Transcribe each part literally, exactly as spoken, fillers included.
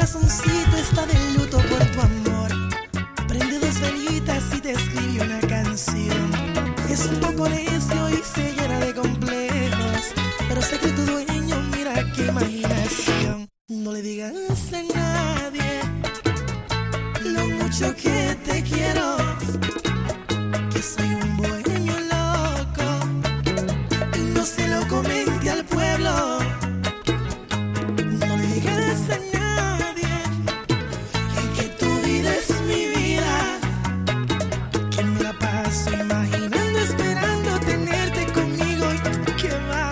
corazoncito está de luto por tu amor. Prende dos velitas y te escribe una canción. Es un poco necio y se llena de complejos, pero sé que tu dueño, mira qué imaginación. No le digas a nadie lo mucho que te quiero, que soy un bohemio loco, y no se lo comente al pueblo. No le digas a nadie que tu vida es mi vida, que me la paso imaginando, esperando tenerte conmigo y que va.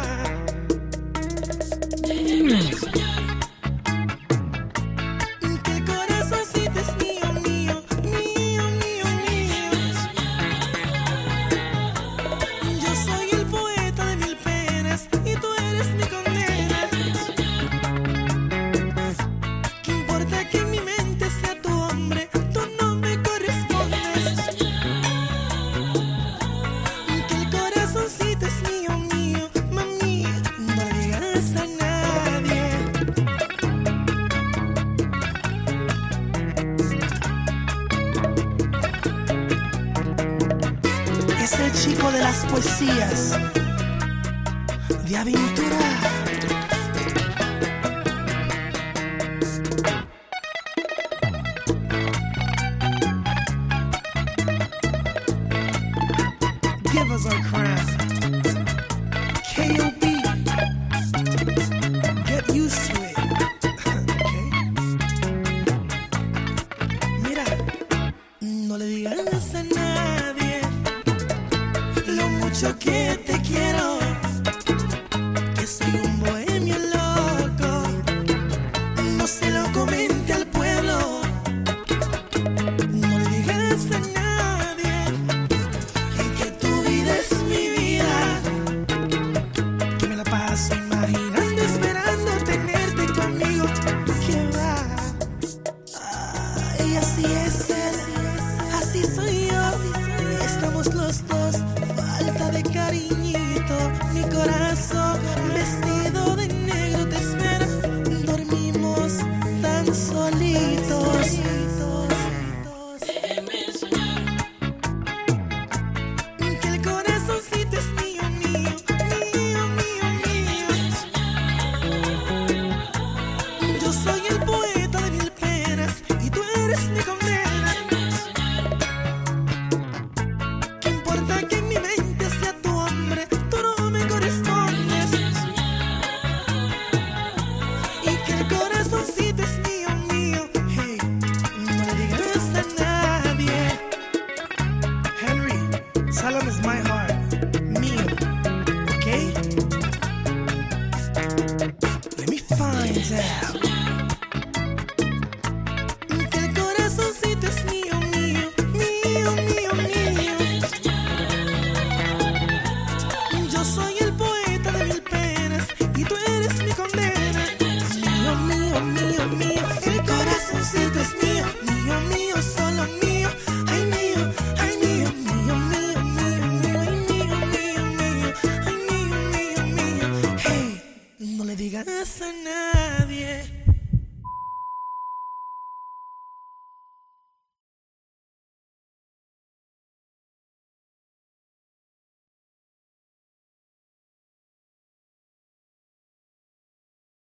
Déjeme soñar. Es el chico de las poesías de aventura. Give us our crown. K O B. Get used to it. Okay. Mira, no le digas a nadie lo mucho que te quiero, que soy un bohemio loco, no se lo comente al pueblo. No le digas a nadie que tu vida es mi vida, que me la paso imaginando, esperando tenerte conmigo, que va. Ay, así es él, así soy yo, estamos los dos. Falta de cariñito, mi corazón vestido de negro te espera. Dormimos tan solitos. Déjeme soñar. Que el corazoncito es mío, mío, mío, mío, mío. Yo soy el poeta de mil penas y tú eres mi condena. ¿Qué importa que en mi mente Salem is my heart, mío, okay? Let me find out.